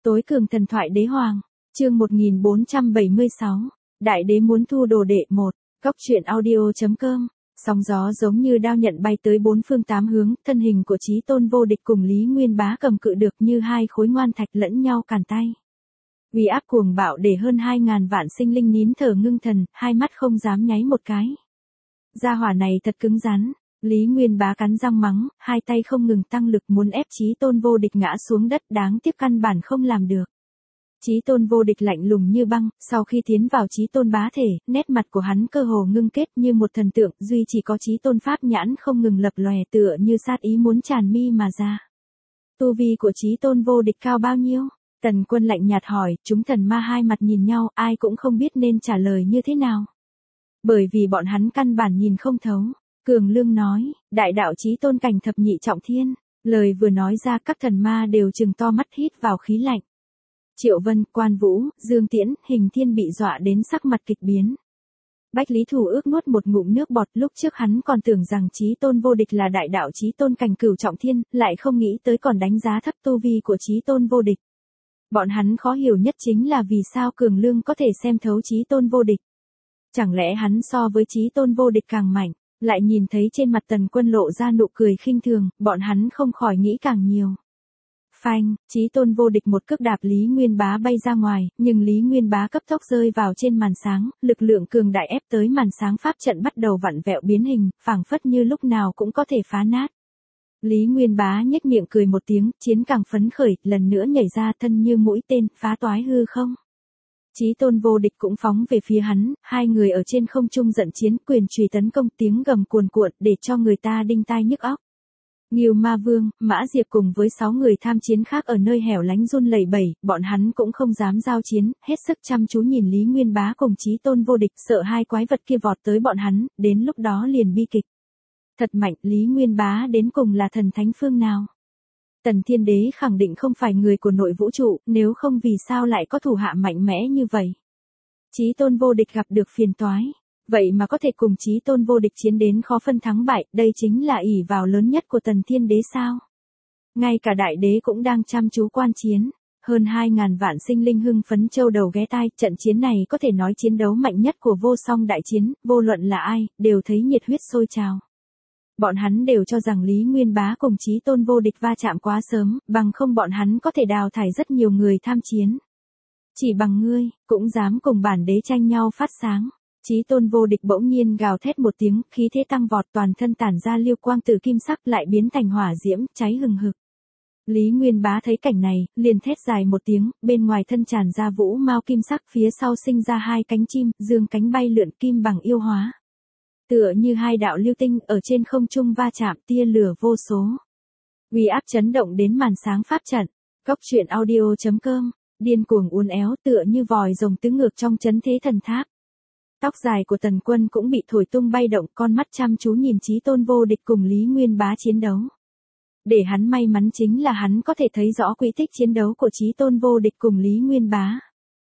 Tối cường thần thoại đế hoàng, chương 1476, Đại đế muốn thu đồ đệ 1, Cóc truyện audio.com. Sóng gió giống như đao nhận bay tới bốn phương tám hướng, thân hình của Chí Tôn vô địch cùng Lý Nguyên Bá cầm cự được như hai khối ngoan thạch lẫn nhau càn tay. Uy áp cuồng bạo để hơn 2.000 vạn sinh linh nín thở ngưng thần, hai mắt không dám nháy một cái. Gia hỏa này thật cứng rắn. Lý Nguyên Bá cắn răng mắng, hai tay không ngừng tăng lực muốn ép Chí Tôn vô địch ngã xuống đất, đáng tiếc căn bản không làm được. Chí Tôn vô địch lạnh lùng như băng, sau khi tiến vào Chí Tôn bá thể, nét mặt của hắn cơ hồ ngưng kết như một thần tượng, duy chỉ có Chí Tôn pháp nhãn không ngừng lập lòe tựa như sát ý muốn tràn mi mà ra. Tu vi của Chí Tôn vô địch cao bao nhiêu? Tần Quân lạnh nhạt hỏi, chúng thần ma hai mặt nhìn nhau, ai cũng không biết nên trả lời như thế nào. Bởi vì bọn hắn căn bản nhìn không thấu. Cường Lương nói, đại đạo Chí Tôn cảnh thập nhị trọng thiên, lời vừa nói ra các thần ma đều trừng to mắt hít vào khí lạnh. Triệu Vân, Quan Vũ, Dương Tiễn, Hình Thiên bị dọa đến sắc mặt kịch biến. Bách Lý Thủ ước nuốt một ngụm nước bọt, lúc trước hắn còn tưởng rằng Chí Tôn vô địch là đại đạo Chí Tôn cảnh cửu trọng thiên, lại không nghĩ tới còn đánh giá thấp tu vi của Chí Tôn vô địch. Bọn hắn khó hiểu nhất chính là vì sao Cường Lương có thể xem thấu Chí Tôn vô địch. Chẳng lẽ hắn so với Chí Tôn vô địch càng mạnh? Lại nhìn thấy trên mặt Tần Quân lộ ra nụ cười khinh thường, bọn hắn không khỏi nghĩ càng nhiều. Phanh, Chí Tôn vô địch một cước đạp Lý Nguyên Bá bay ra ngoài, nhưng Lý Nguyên Bá cấp tốc rơi vào trên màn sáng, lực lượng cường đại ép tới màn sáng pháp trận bắt đầu vặn vẹo biến hình, phảng phất như lúc nào cũng có thể phá nát. Lý Nguyên Bá nhếch miệng cười một tiếng, chiến càng phấn khởi, lần nữa nhảy ra thân như mũi tên, phá toái hư không. Chí Tôn vô địch cũng phóng về phía hắn, hai người ở trên không trung giận chiến, quyền chùy tấn công, tiếng gầm cuồn cuộn để cho người ta đinh tai nhức óc. Ngưu Ma Vương, Mã Diệp cùng với 6 người tham chiến khác ở nơi hẻo lánh run lẩy bẩy, bọn hắn cũng không dám giao chiến, hết sức chăm chú nhìn Lý Nguyên Bá cùng Chí Tôn vô địch, sợ hai quái vật kia vọt tới bọn hắn, đến lúc đó liền bi kịch. Thật mạnh, Lý Nguyên Bá đến cùng là thần thánh phương nào? Tần Thiên Đế khẳng định không phải người của nội vũ trụ, nếu không vì sao lại có thủ hạ mạnh mẽ như vậy. Chí Tôn vô địch gặp được phiền toái, vậy mà có thể cùng Chí Tôn vô địch chiến đến khó phân thắng bại, đây chính là ỷ vào lớn nhất của Tần Thiên Đế sao. Ngay cả đại đế cũng đang chăm chú quan chiến, hơn 2.000 vạn sinh linh hưng phấn châu đầu ghé tai, trận chiến này có thể nói chiến đấu mạnh nhất của vô song đại chiến, vô luận là ai, đều thấy nhiệt huyết sôi trào. Bọn hắn đều cho rằng Lý Nguyên Bá cùng Chí Tôn vô địch va chạm quá sớm, bằng không bọn hắn có thể đào thải rất nhiều người tham chiến. Chỉ bằng ngươi, cũng dám cùng bản đế tranh nhau phát sáng. Chí Tôn vô địch bỗng nhiên gào thét một tiếng, khí thế tăng vọt, toàn thân tản ra liêu quang từ kim sắc lại biến thành hỏa diễm, cháy hừng hực. Lý Nguyên Bá thấy cảnh này, liền thét dài một tiếng, bên ngoài thân tràn ra vũ mao kim sắc, phía sau sinh ra hai cánh chim, dương cánh bay lượn kim bằng yêu hóa. Tựa như hai đạo lưu tinh ở trên không trung va chạm, tia lửa vô số. Uy áp chấn động đến màn sáng pháp trận. Cóc truyện audio.com, điên cuồng uốn éo tựa như vòi rồng tứ ngược trong chấn thế thần tháp. Tóc dài của Tần Quân cũng bị thổi tung bay động, con mắt chăm chú nhìn Chí Tôn vô địch cùng Lý Nguyên Bá chiến đấu. Để hắn may mắn chính là hắn có thể thấy rõ quỹ tích chiến đấu của Chí Tôn vô địch cùng Lý Nguyên Bá.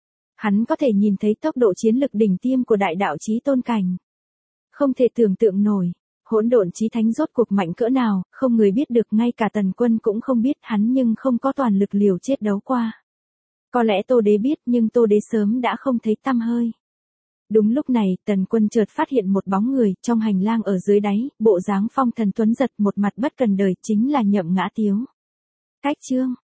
Hắn có thể nhìn thấy tốc độ chiến lực đỉnh tiêm của đại đạo Chí Tôn cảnh. Không thể tưởng tượng nổi, hỗn độn chí thánh rốt cuộc mạnh cỡ nào, không người biết được, ngay cả Tần Quân cũng không biết, hắn nhưng không có toàn lực liều chết đấu qua. Có lẽ Tô Đế biết, nhưng Tô Đế sớm đã không thấy tăm hơi. Đúng lúc này, Tần Quân chợt phát hiện một bóng người, trong hành lang ở dưới đáy, bộ dáng phong thần tuấn giật, một mặt bất cần đời, chính là Nhậm Ngã Tiếu. Cách chương,